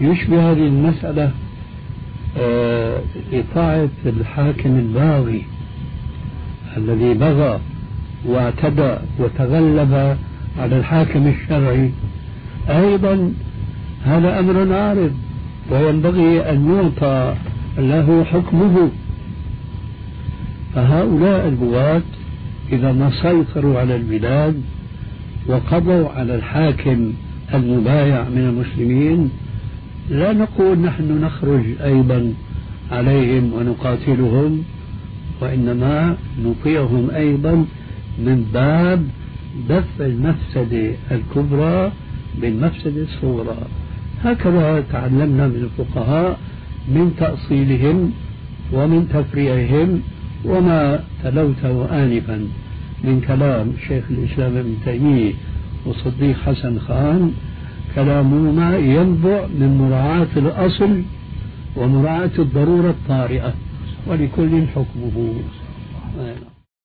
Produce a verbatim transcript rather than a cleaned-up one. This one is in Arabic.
يشبه هذه المسألة إطاعة الحاكم الباغي الذي بغى واعتدى وتغلب على الحاكم الشرعي، أيضا هذا أمر عارض وينبغي أن يعطى له حكمه. فهؤلاء البغاة إذا ما سيطروا على البلاد وقضوا على الحاكم المبايع من المسلمين، لا نقول نحن نخرج أيضا عليهم ونقاتلهم، وإنما نطيعهم أيضا من باب دفع المفسدة الكبرى بالمفسدة الصغرى. هكذا تعلمنا من الفقهاء من تأصيلهم ومن تفريعهم، وما تلوته آنفا من كلام شيخ الإسلام ابن تيمية وصديق حسن خان كلامهما ينبع من مراعاة الأصل ومراعاة الضرورة الطارئة، ولكل حكمه.